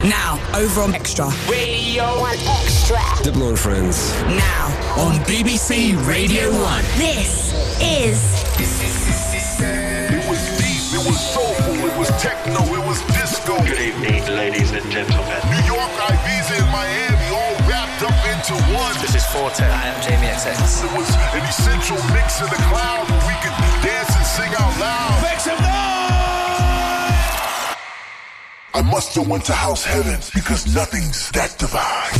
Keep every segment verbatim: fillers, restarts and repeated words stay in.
Now, over on Extra. Radio one Extra. Diplo and Friends. Now, on B B C Radio one. This is... It was deep, it was soulful, it was techno, it was disco. Good evening, ladies and gentlemen. New York, Ibiza, and Miami all wrapped up into one. This is Forte. I am Jamie X X. It was an essential mix in the cloud where we could dance and sing out loud. Make some noise! I must have went to house heaven because nothing's that divine.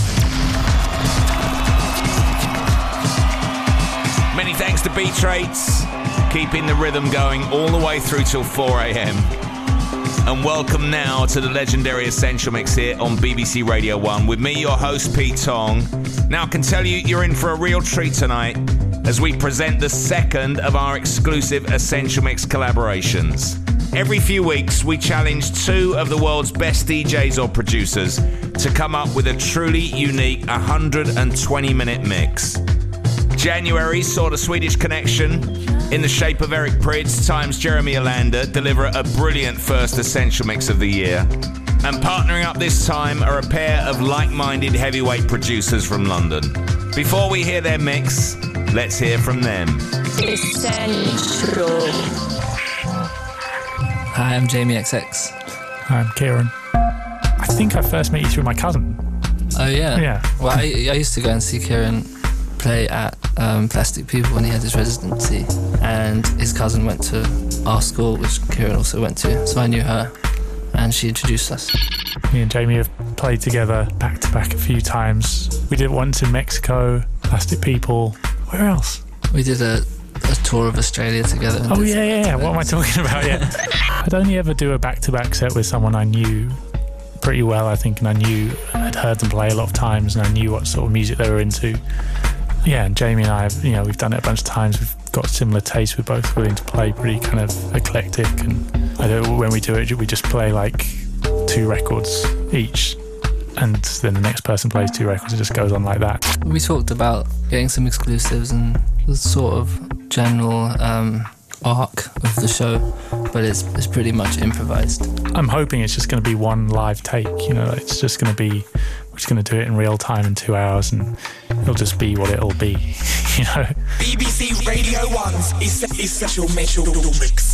Many thanks to Beat Traits, keeping the rhythm going all the way through till four a.m. And welcome now to the legendary Essential Mix here on B B C Radio one with me, your host, Pete Tong. Now, I can tell you, you're in for a real treat tonight as we present the second of our exclusive Essential Mix collaborations. Every few weeks, we challenge two of the world's best D Js or producers to come up with a truly unique one hundred twenty minute mix. January saw the Swedish Connection in the shape of Eric Prydz times Jeremy Olander deliver a brilliant first Essential Mix of the year. And partnering up this time are a pair of like-minded heavyweight producers from London. Before we hear their mix, let's hear from them. Essential. Hi, I'm Jamie X X. Hi, I'm Kieran. I think I first met you through my cousin. Oh, yeah? Yeah. Well, I, I used to go and see Kieran play at um, Plastic People when he had his residency, and his cousin went to our school, which Kieran also went to, so I knew her, and she introduced us. Me and Jamie have played together back to back a few times. We did it once in Mexico, Plastic People. Where else? We did a, a tour of Australia together. Oh, yeah, yeah, yeah. What am I talking about? Yeah. I'd only ever do a back-to-back set with someone I knew pretty well, I think, and I knew, I'd heard them play a lot of times, and I knew what sort of music they were into. Yeah, and Jamie and I, have, you know, we've done it a bunch of times. We've got similar tastes. We're both willing to play pretty kind of eclectic, and I don't, when we do it, we just play like two records each, and then the next person plays two records. It just goes on like that. We talked about getting some exclusives and the sort of general um, arc of the show, but it's it's pretty much improvised. I'm hoping it's just going to be one live take, you know, it's just going to be, we're just going to do it in real time in two hours and it'll just be what it'll be, you know. B B C Radio one's Essential Mix.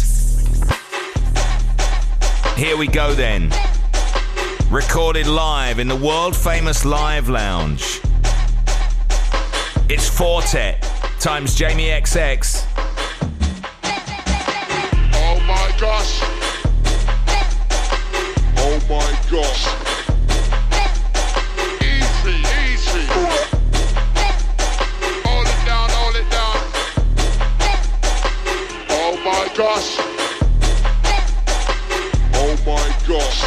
Here we go then. Recorded live in the world-famous Live Lounge. It's Fortet times Jamie X X. Oh my gosh. Oh my gosh. Easy, easy. Hold it down, hold it down. Oh my gosh. Oh my gosh.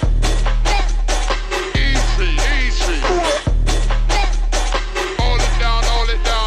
Easy, easy. Hold it down, hold it down.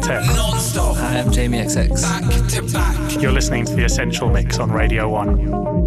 Quartet. Non-stop. Hi, I'm Jamie X X. Back to back. You're listening to The Essential Mix on Radio one.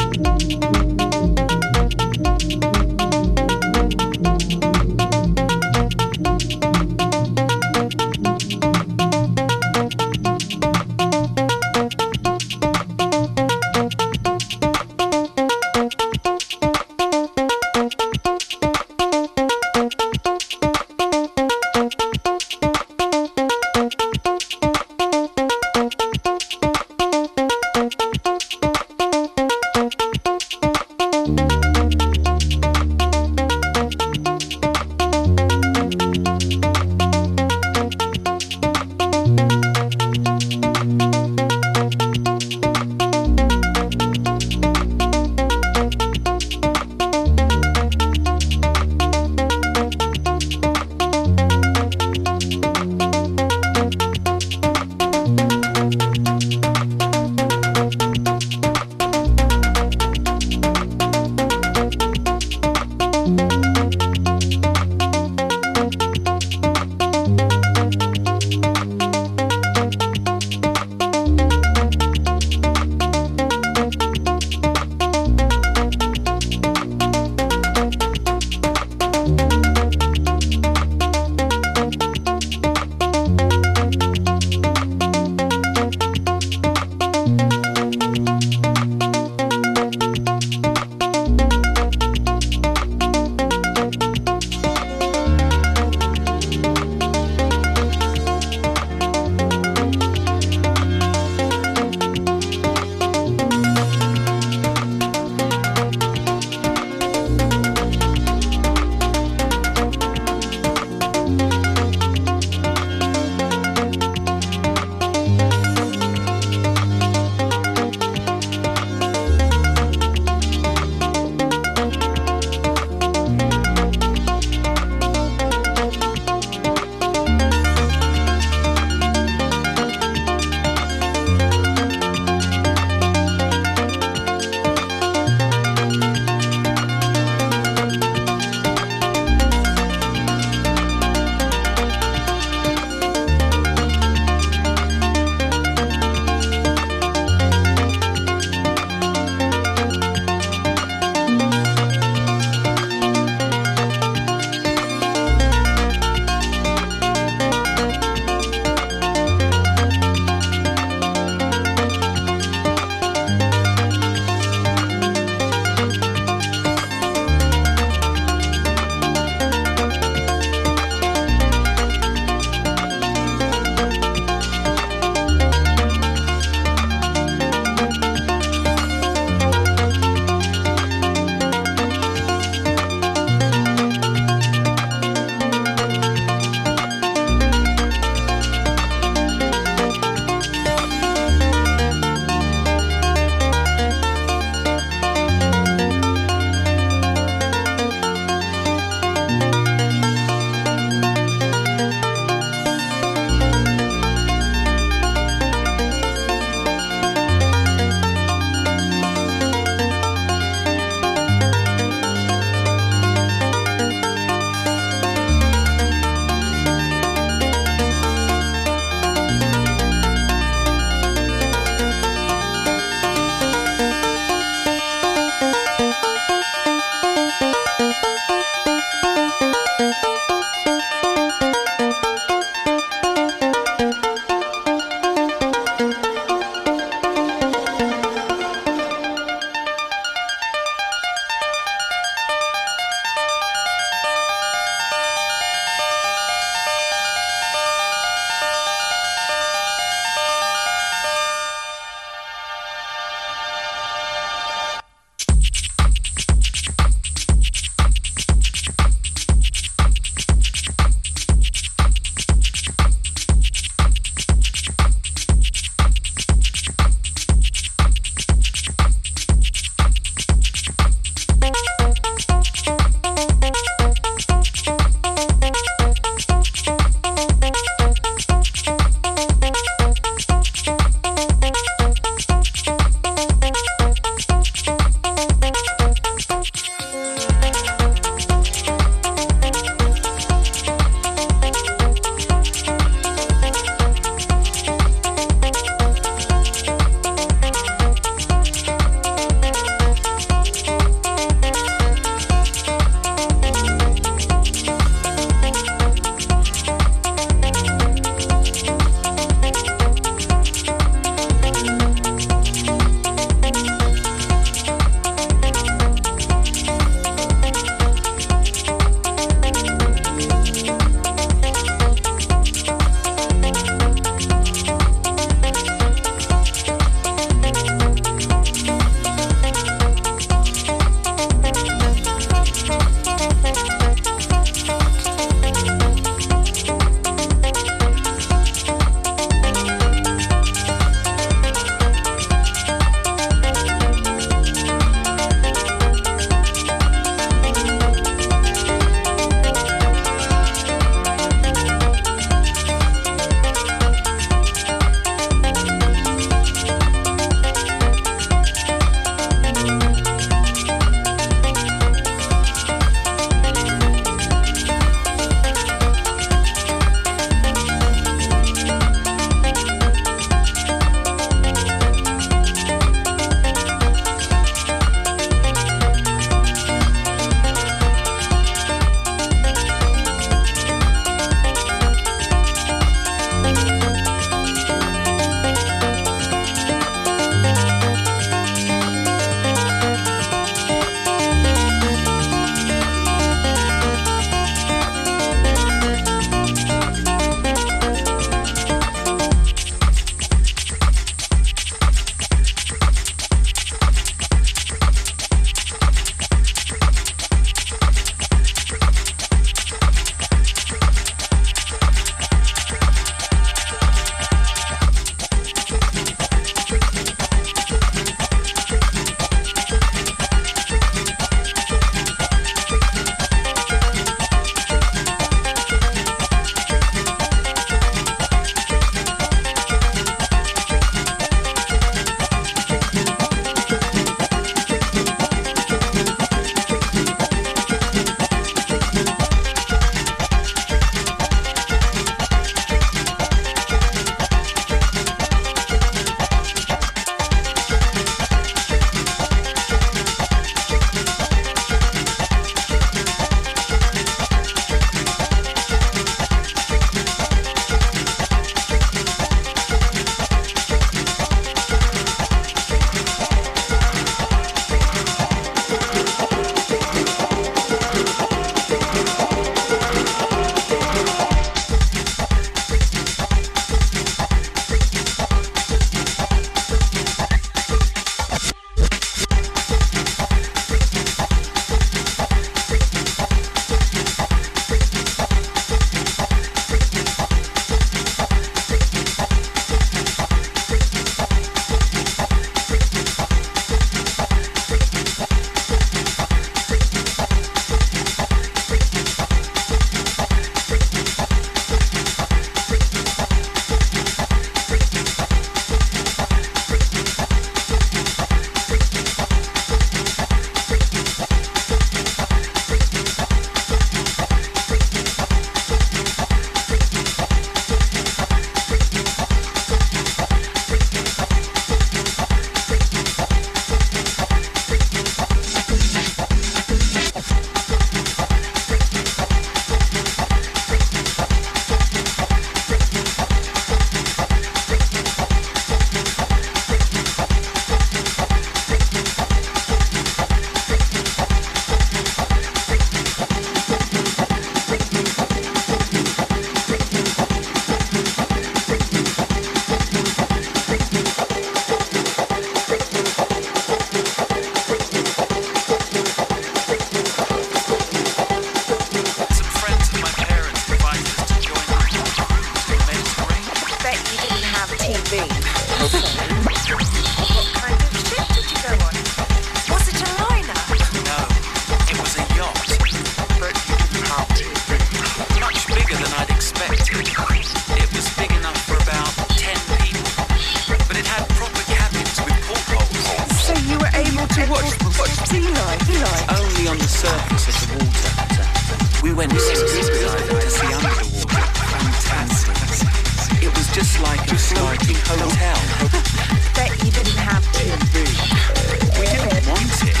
Watch, watch. Only on the surface of the water. We went scuba diving to see underwater. Fantastic. It was just like a floating hotel. Bet you didn't have to. We didn't want it.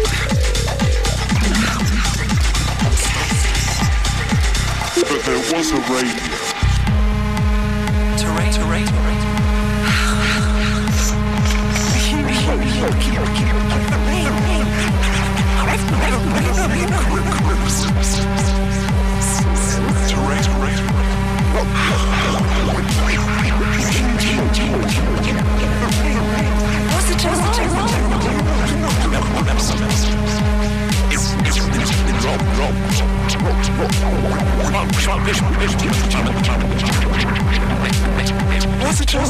But there was a radio. Terrain, terrain, terrain. What's the chance? What's the chance?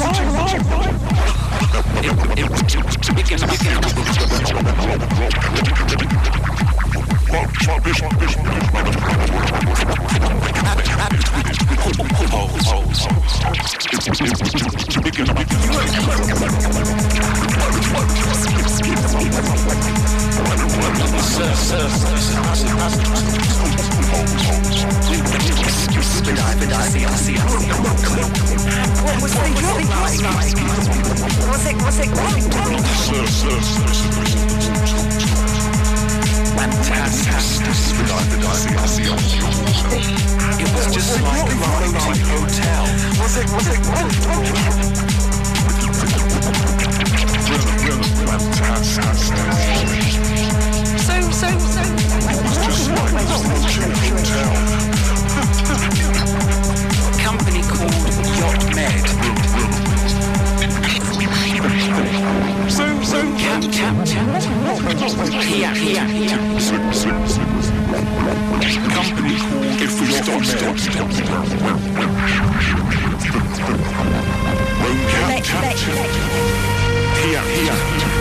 It was just like a floating hotel. Was it? Was it? So, so, so. A company called Yacht Med. So, so, cap, cap, cap. Here, here, here. Company called If We Stop Stop Stop Here, here.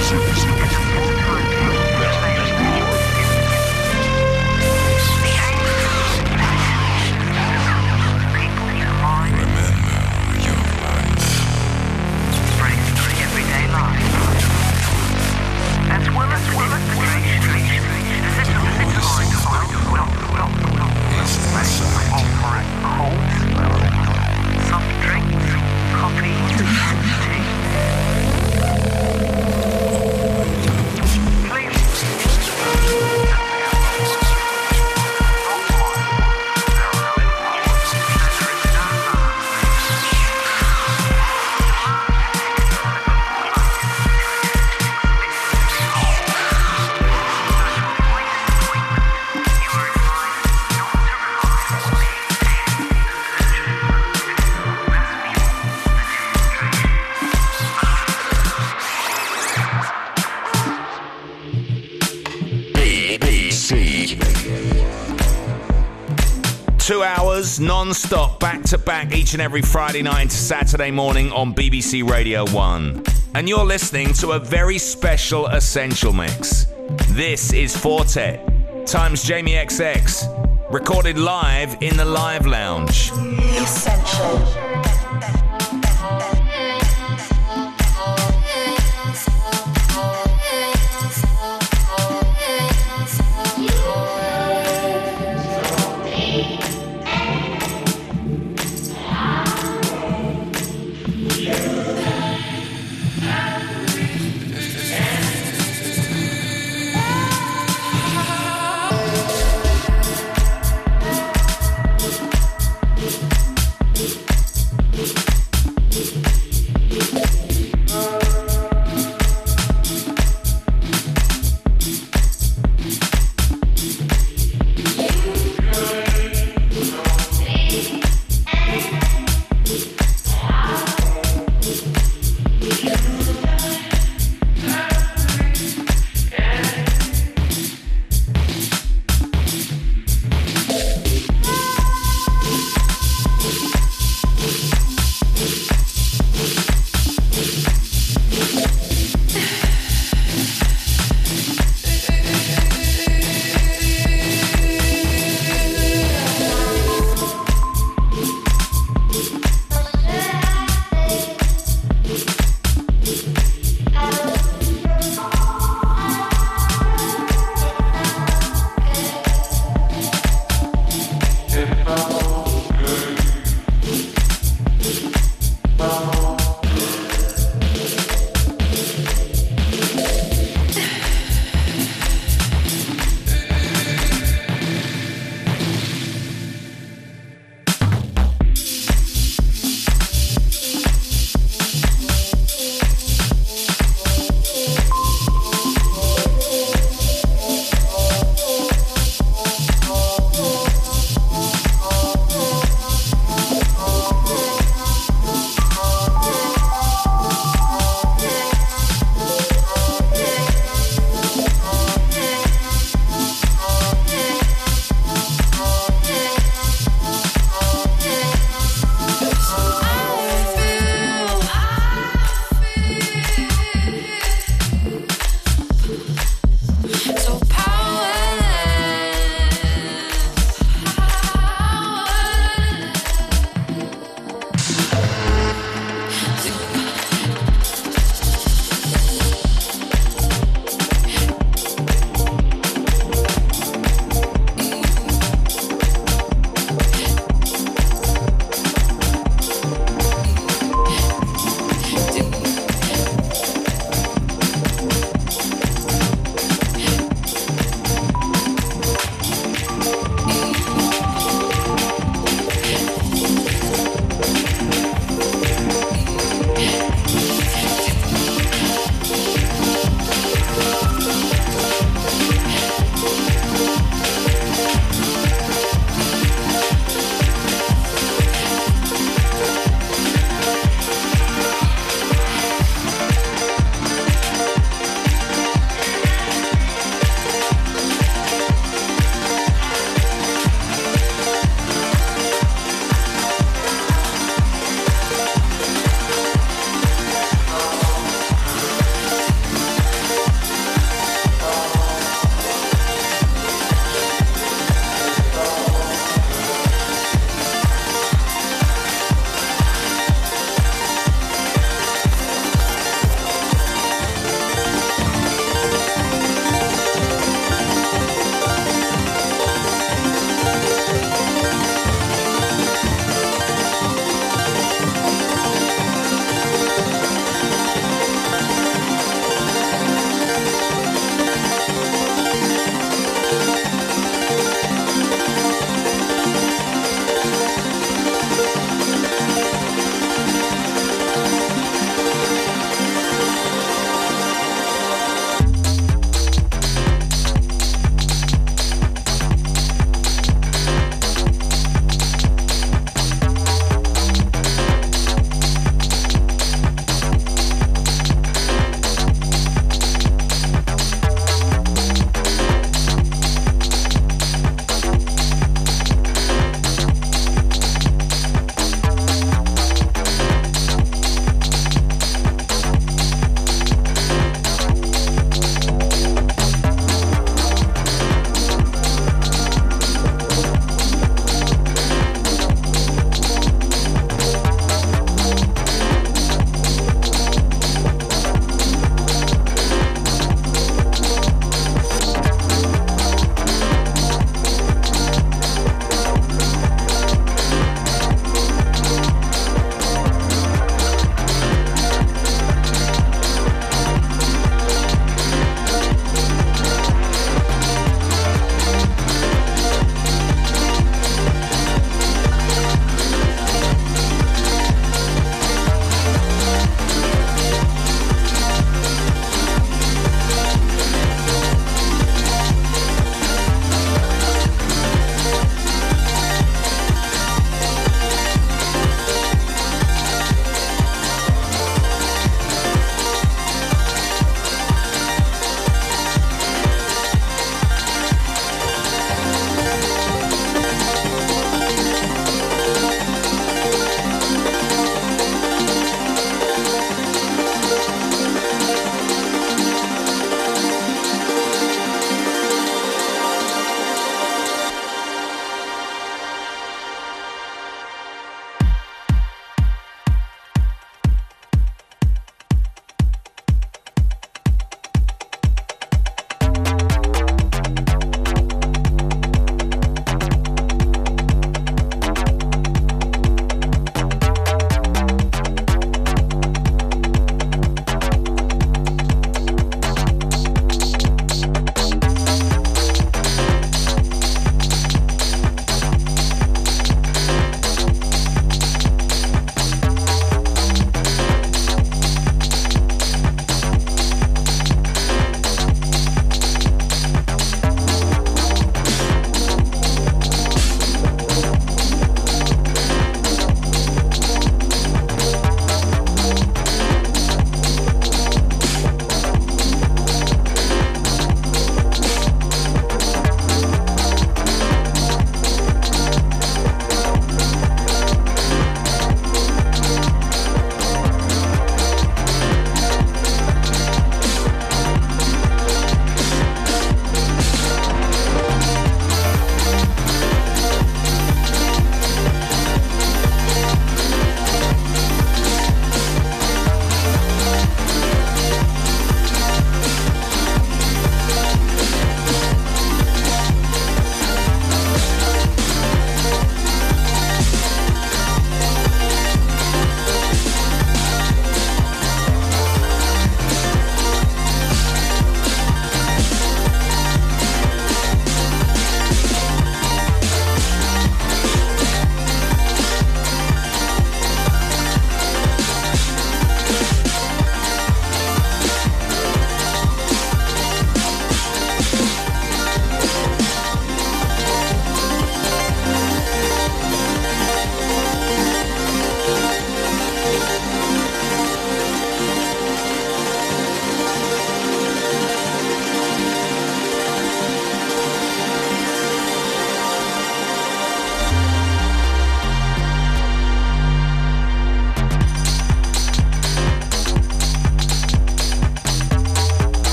Two hours non-stop, back-to-back, each and every Friday night to Saturday morning on B B C Radio one. And you're listening to a very special Essential Mix. This is Fortet times Jamie X X, recorded live in the Live Lounge. Essential.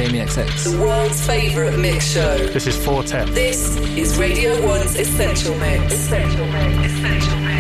Jamie X X. The world's favourite mix show. This is four ten. This is Radio one's Essential Mix. Essential Mix. Essential Mix.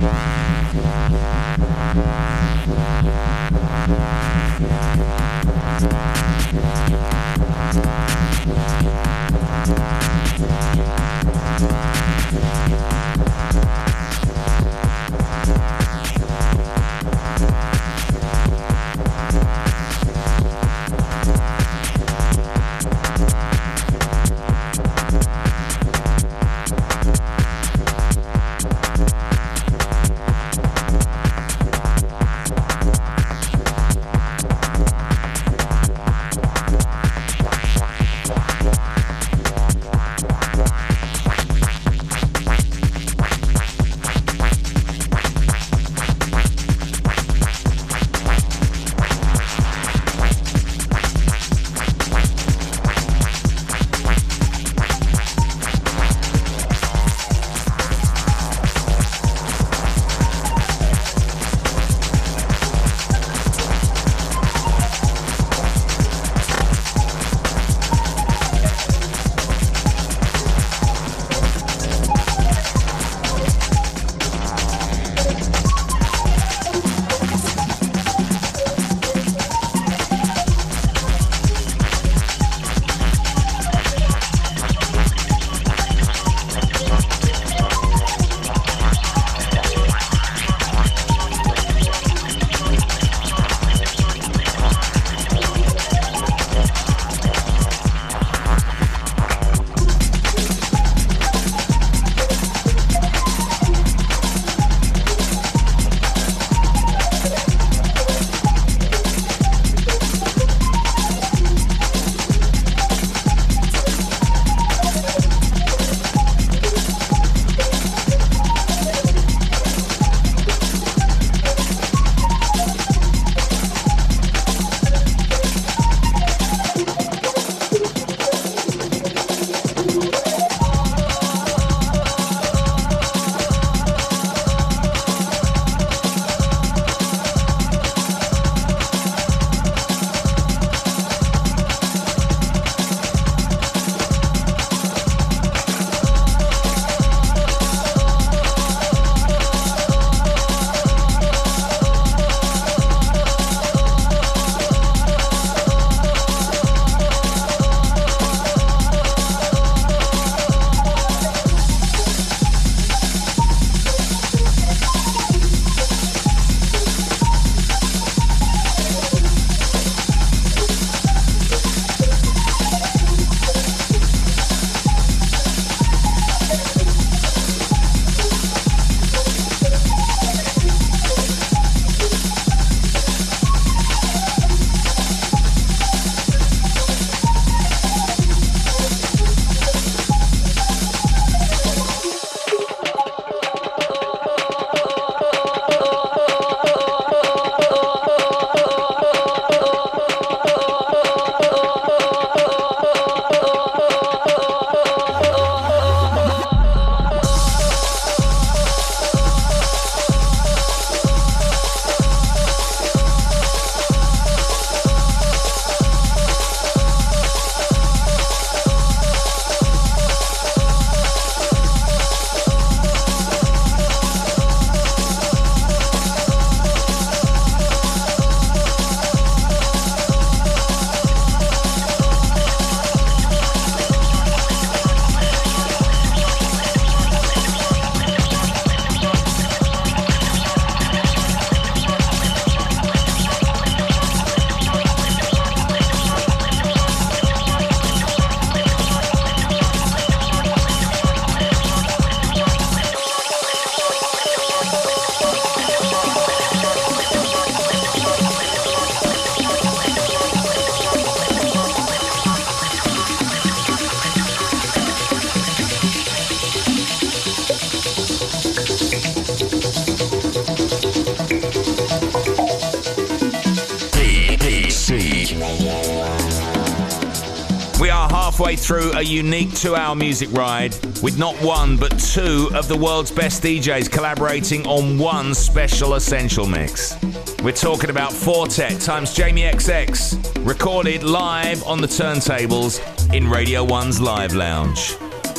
We are halfway through a unique two-hour music ride with not one but two of the world's best D Js collaborating on one special Essential Mix. We're talking about Four Tet times Jamie X X, recorded live on the turntables in Radio one's Live Lounge.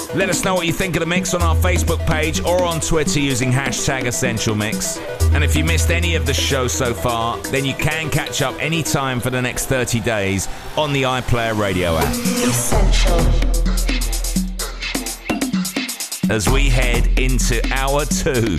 Let us know what you think of the mix on our Facebook page or on Twitter using hashtag Essential Mix. And if you missed any of the show so far, then you can catch up anytime for the next thirty days on the iPlayer Radio app. Essential. As we head into hour two.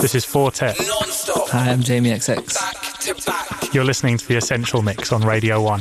This is Fortet. Non-stop. Hi, I'm Jamie X X. Back to back. You're listening to The Essential Mix on Radio one.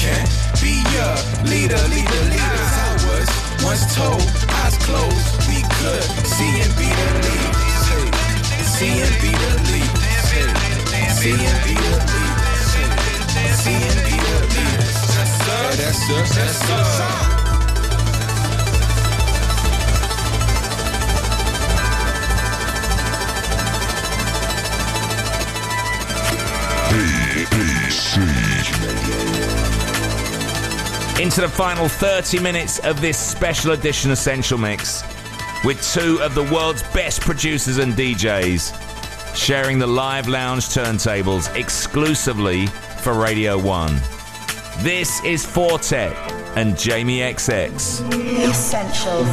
can be your leader, leader, leader. I was once told, eyes closed, we could see and be the lead. See and be the lead. See and be the lead. See and be the lead. That's us, that's us, that's us. Into the final thirty minutes of this special edition Essential Mix with two of the world's best producers and D Js sharing the live lounge turntables exclusively for Radio one. This is Fortet and Jamie X X. Essential.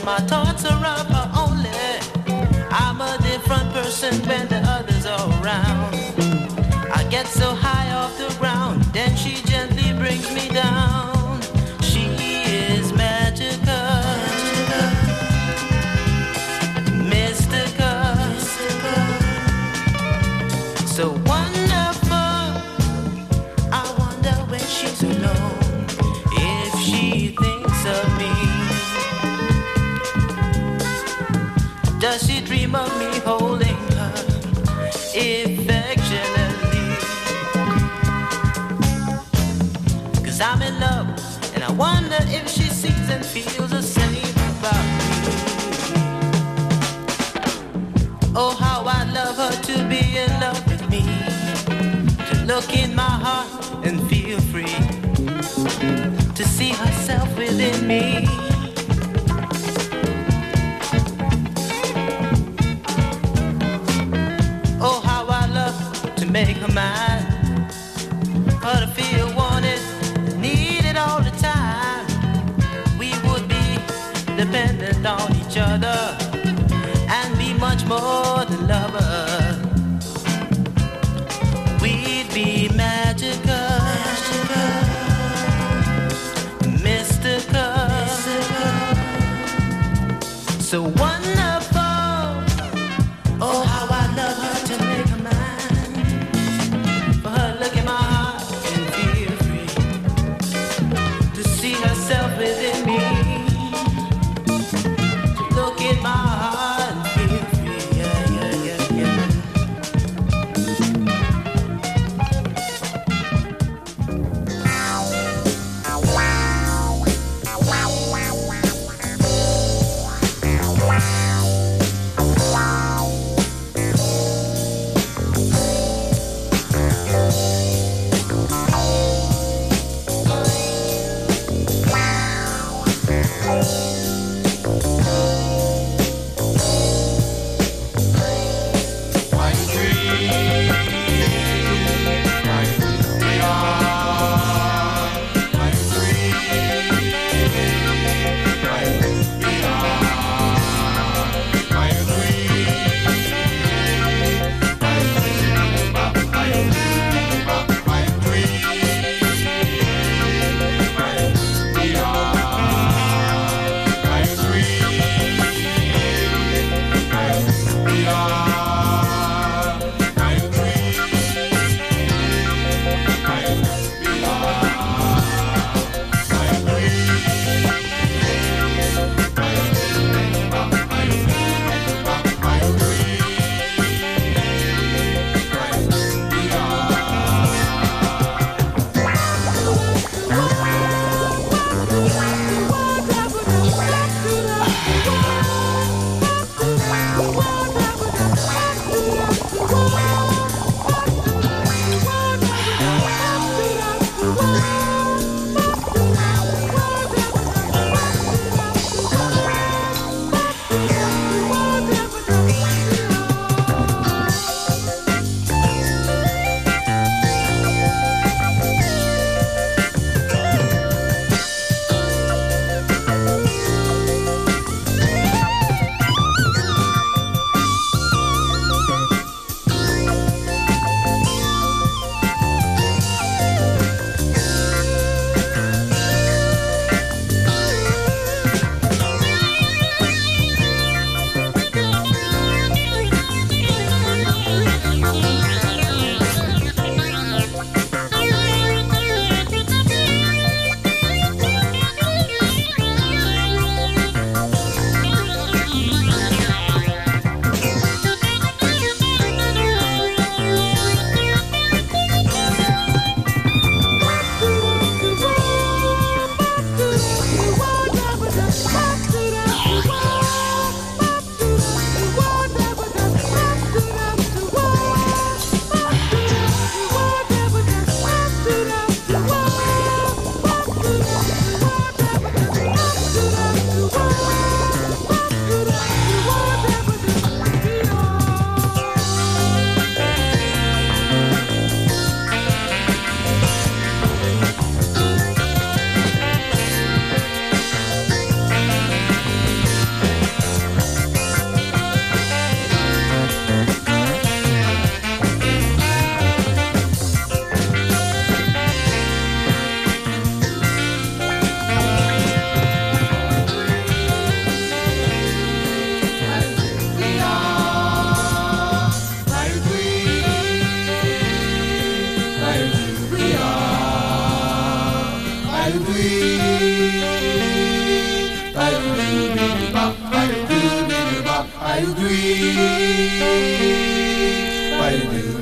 my thoughts are of her only. I'm a different person when the others are around. I get so high off the ground, then she gently brings me down. She is magical, mystical, so wonderful. I wonder when she's alone if she thinks of me. Does she dream of me holding her affectionately? Cause I'm in love, and I wonder if she sees and feels the same about me. Oh, how I love her to be in love with me, to look in my heart and feel free, to see herself within me. Oh, how I love to make her mine, her to feel wanted, needed all the time. We would be dependent on each other and be much more than lovers. We'd be magical, mystical, so wonderful. Oh, how I love her to make her mine.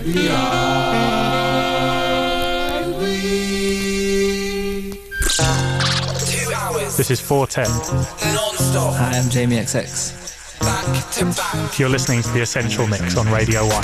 This is four ten. Non-stop. Hi, I'm Jamie X X. Back to back. You're listening to The Essential Mix on Radio one.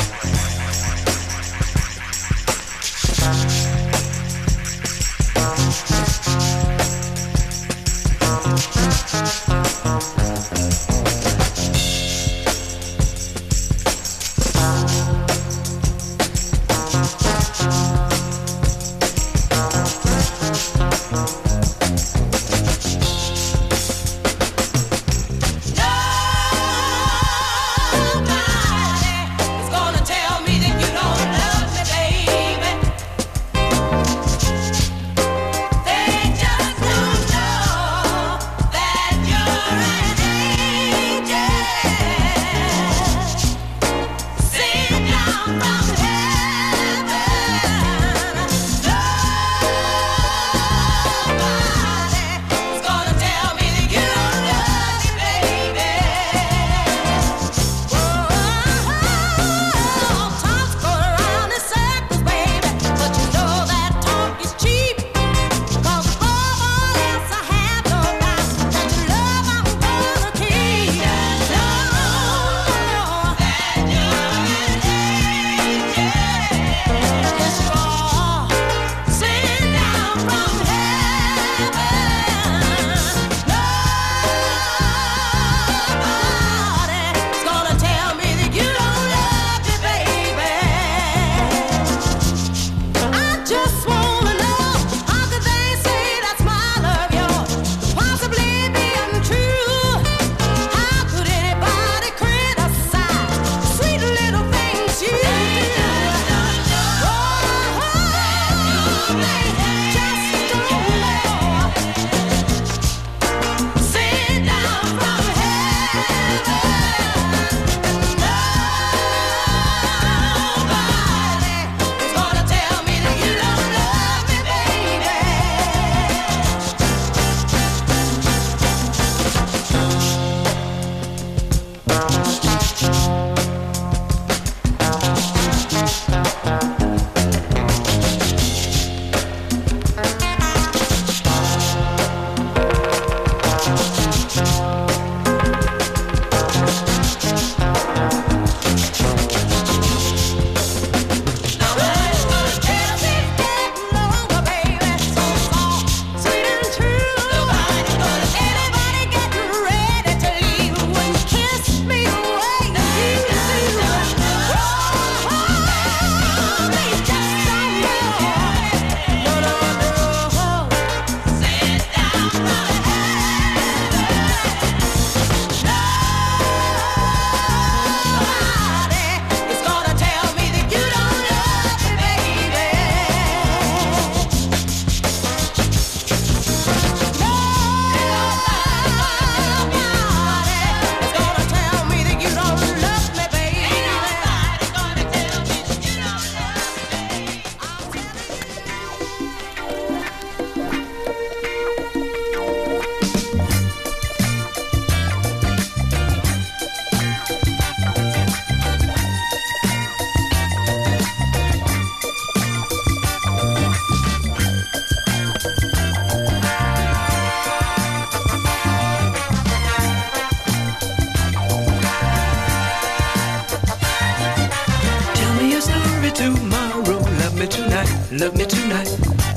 Love me tonight.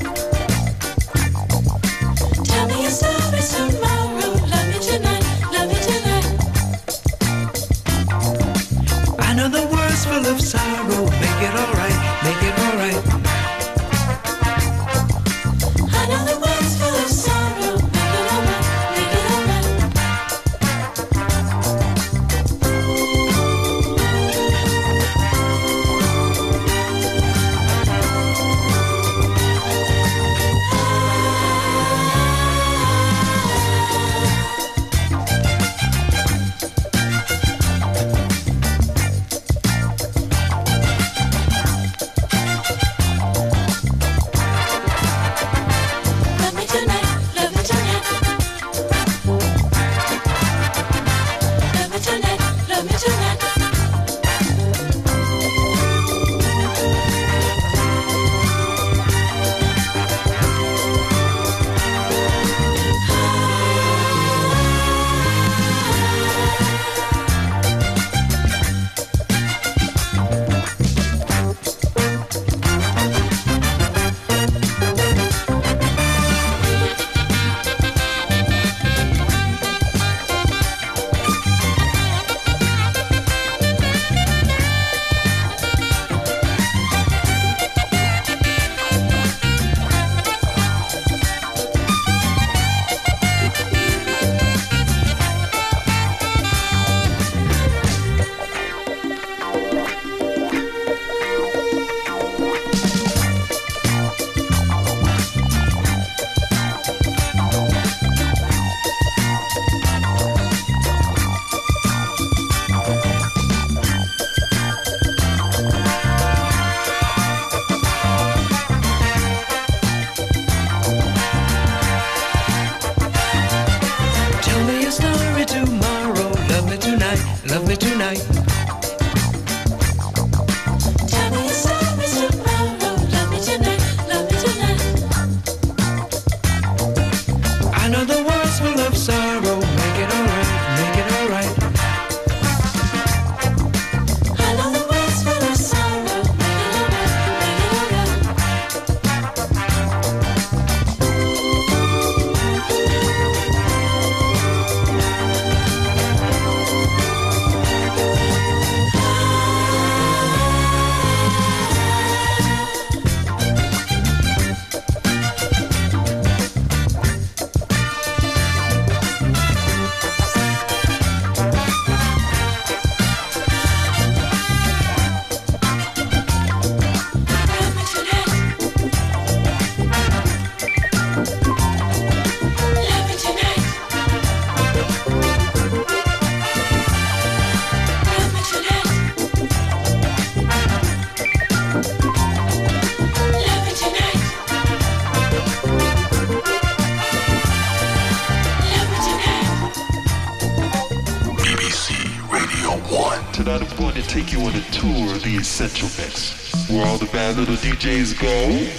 Tell me your story tomorrow. Love me tonight. Love me tonight. I know the world's full of sorrow. Make it alright. Make it alright. I know the world's full of sorrow. Make it alright. Make it take you on a tour of the Essential Mix, where all the bad little D Js go.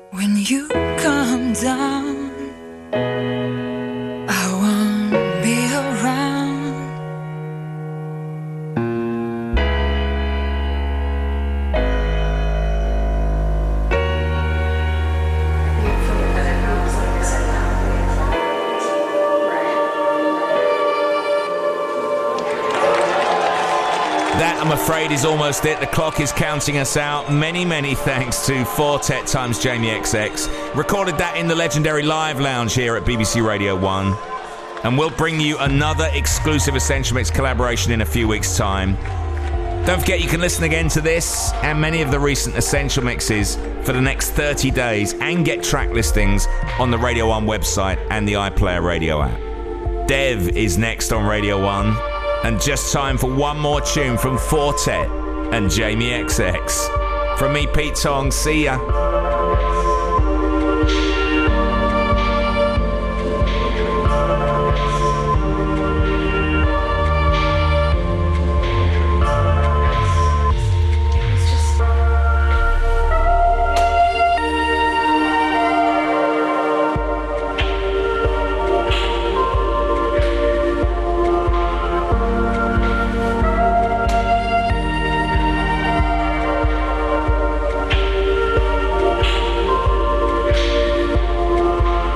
When you come down, I won't be around. That, I'm afraid, is almost it. The clock is counting us out. Many, many thanks to Fortet times Jamie X X. Recorded that in the legendary Live Lounge here at B B C Radio one. And we'll bring you another exclusive Essential Mix collaboration in a few weeks' time. Don't forget you can listen again to this and many of the recent Essential Mixes for the next thirty days and get track listings on the Radio one website and the iPlayer Radio app. Dev is next on Radio one. And just time for one more tune from Fortet and Jamie X X. From me, Pete Tong, see ya.